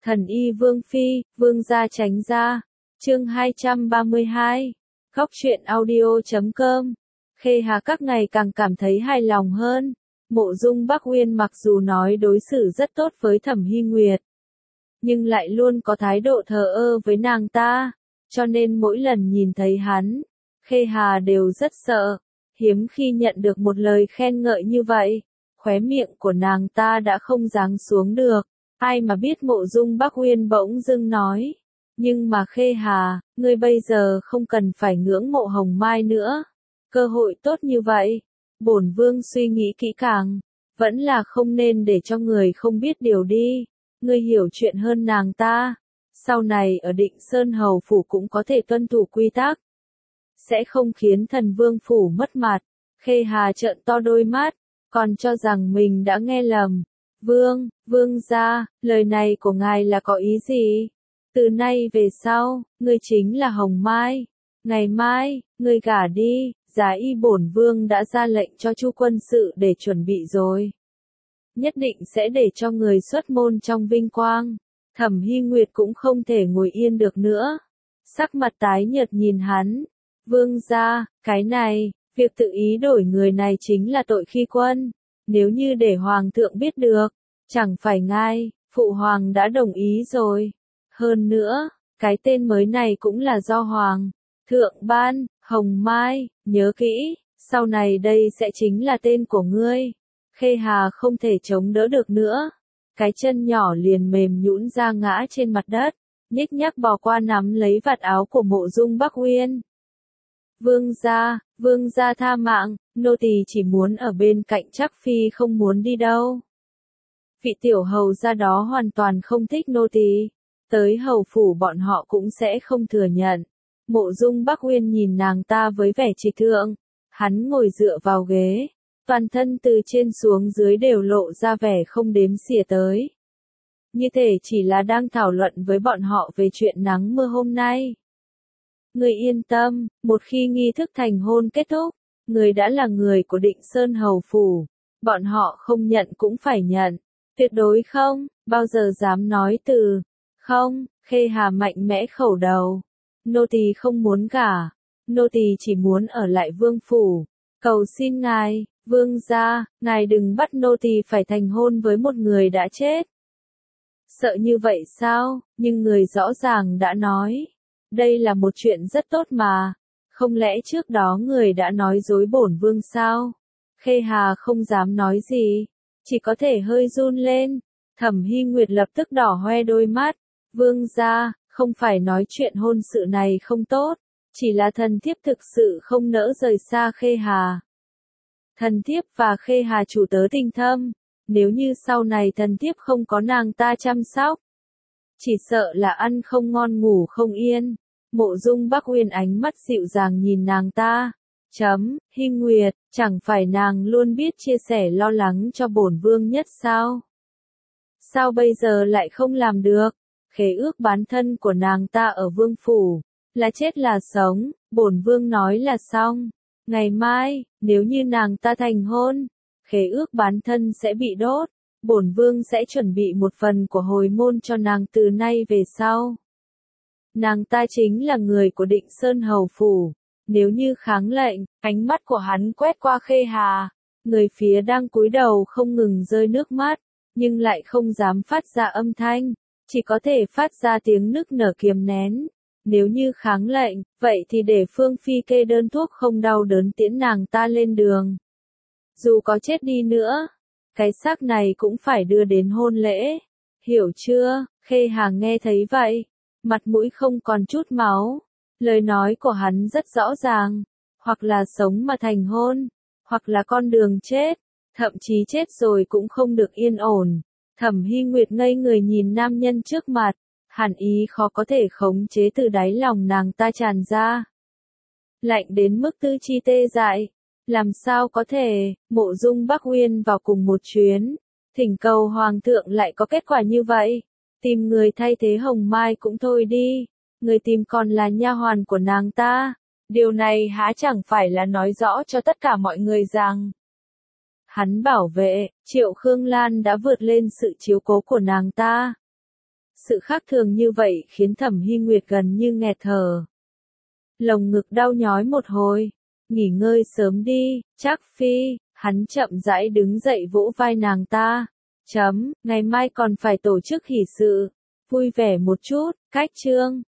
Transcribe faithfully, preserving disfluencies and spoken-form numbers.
Thần y Vương Phi, Vương gia tránh ra. Chương hai trăm ba mươi hai. Góc truyện audio chấm com. Khê Hà các ngày càng cảm thấy hài lòng hơn. Mộ Dung Bắc Uyên mặc dù nói đối xử rất tốt với Thẩm Hy Nguyệt, nhưng lại luôn có thái độ thờ ơ với nàng ta, cho nên mỗi lần nhìn thấy hắn, Khê Hà đều rất sợ. Hiếm khi nhận được một lời khen ngợi như vậy, khóe miệng của nàng ta đã không giáng xuống được. Ai mà biết Mộ Dung Bắc Uyên bỗng dưng nói, nhưng mà Khê Hà, ngươi bây giờ không cần phải ngưỡng mộ Hồng Mai nữa. Cơ hội tốt như vậy, bổn vương suy nghĩ kỹ càng, vẫn là không nên để cho người không biết điều đi. Ngươi hiểu chuyện hơn nàng ta, sau này ở Định Sơn Hầu Phủ cũng có thể tuân thủ quy tắc, sẽ không khiến Thần Vương Phủ mất mặt. Khê Hà trợn to đôi mắt, còn cho rằng mình đã nghe lầm. Vương, vương gia, lời này của ngài là có ý gì? Từ nay về sau, ngươi chính là Hồng Mai. Ngày mai, ngươi gả đi, giá y bổn vương đã ra lệnh cho Chu quân sự để chuẩn bị rồi. Nhất định sẽ để cho người xuất môn trong vinh quang. Thẩm Hy Nguyệt cũng không thể ngồi yên được nữa. Sắc mặt tái nhợt nhìn hắn. Vương gia, cái này, việc tự ý đổi người này chính là tội khi quân. Nếu như để Hoàng thượng biết được, chẳng phải ngài, Phụ Hoàng đã đồng ý rồi. Hơn nữa, cái tên mới này cũng là do Hoàng thượng ban. Hồng Mai, nhớ kỹ, sau này đây sẽ chính là tên của ngươi. Khê Hà không thể chống đỡ được nữa. Cái chân nhỏ liền mềm nhũn ra ngã trên mặt đất, nhếch nhác bò qua nắm lấy vạt áo của Mộ Dung Bắc Uyên. Vương gia, vương gia tha mạng, nô tỳ chỉ muốn ở bên cạnh Trác Phi không muốn đi đâu. Vị tiểu hầu gia đó hoàn toàn không thích nô tỳ, tới hầu phủ bọn họ cũng sẽ không thừa nhận. Mộ Dung Bắc Uyên nhìn nàng ta với vẻ trịch thượng, hắn ngồi dựa vào ghế, toàn thân từ trên xuống dưới đều lộ ra vẻ không đếm xỉa tới. Như thể chỉ là đang thảo luận với bọn họ về chuyện nắng mưa hôm nay. Người yên tâm, một khi nghi thức thành hôn kết thúc, người đã là người của Định Sơn Hầu Phủ, bọn họ không nhận cũng phải nhận, tuyệt đối không, bao giờ dám nói từ không. Khê Hà mạnh mẽ khẩu đầu, nô tỳ không muốn gả, nô tỳ chỉ muốn ở lại vương phủ, cầu xin ngài, vương gia, ngài đừng bắt nô tỳ phải thành hôn với một người đã chết. Sợ như vậy sao, nhưng người rõ ràng đã nói. Đây là một chuyện rất tốt mà, không lẽ trước đó người đã nói dối bổn vương sao? Khê Hà không dám nói gì, chỉ có thể hơi run lên. Thẩm Hy Nguyệt lập tức đỏ hoe đôi mắt. Vương gia, không phải nói chuyện hôn sự này không tốt, chỉ là thần thiếp thực sự không nỡ rời xa Khê Hà. Thần thiếp và Khê Hà chủ tớ tình thâm, nếu như sau này thần thiếp không có nàng ta chăm sóc, chỉ sợ là ăn không ngon ngủ không yên. Mộ Dung Bắc Uyên ánh mắt dịu dàng nhìn nàng ta. Chấm, Hy Nguyệt, chẳng phải nàng luôn biết chia sẻ lo lắng cho bổn vương nhất sao? Sao bây giờ lại không làm được? Khế ước bán thân của nàng ta ở vương phủ, là chết là sống, bổn vương nói là xong. Ngày mai, nếu như nàng ta thành hôn, khế ước bán thân sẽ bị đốt, bổn vương sẽ chuẩn bị một phần của hồi môn cho nàng từ nay về sau. Nàng ta chính là người của Định Sơn Hầu Phủ. Nếu như kháng lệnh, ánh mắt của hắn quét qua Khê Hà, người phía đang cúi đầu không ngừng rơi nước mắt, nhưng lại không dám phát ra âm thanh, chỉ có thể phát ra tiếng nức nở kiềm nén. Nếu như kháng lệnh, vậy thì để Phương Phi kê đơn thuốc không đau đớn tiễn nàng ta lên đường. Dù có chết đi nữa, cái xác này cũng phải đưa đến hôn lễ. Hiểu chưa? Khê Hà nghe thấy vậy, mặt mũi không còn chút máu. Lời nói của hắn rất rõ ràng, hoặc là sống mà thành hôn, hoặc là con đường chết, thậm chí chết rồi cũng không được yên ổn. Thẩm Hy Nguyệt ngây người nhìn nam nhân trước mặt, hàn ý khó có thể khống chế từ đáy lòng nàng ta tràn ra. Lạnh đến mức tư chi tê dại, làm sao có thể, Mộ Dung Bắc Uyên vào cùng một chuyến, thỉnh cầu Hoàng thượng lại có kết quả như vậy, tìm người thay thế Hồng Mai cũng thôi đi. Người tìm còn là nha hoàn của nàng ta. Điều này há chẳng phải là nói rõ cho tất cả mọi người rằng hắn bảo vệ, Triệu Khương Lan đã vượt lên sự chiếu cố của nàng ta. sự khác thường như vậy khiến Thẩm Hy Nguyệt gần như nghẹt thở. Lồng ngực đau nhói một hồi. Nghỉ ngơi sớm đi, Trác Phi. Hắn chậm rãi đứng dậy vỗ vai nàng ta. Chấm, ngày mai còn phải tổ chức hỷ sự. Vui vẻ một chút, cách chương.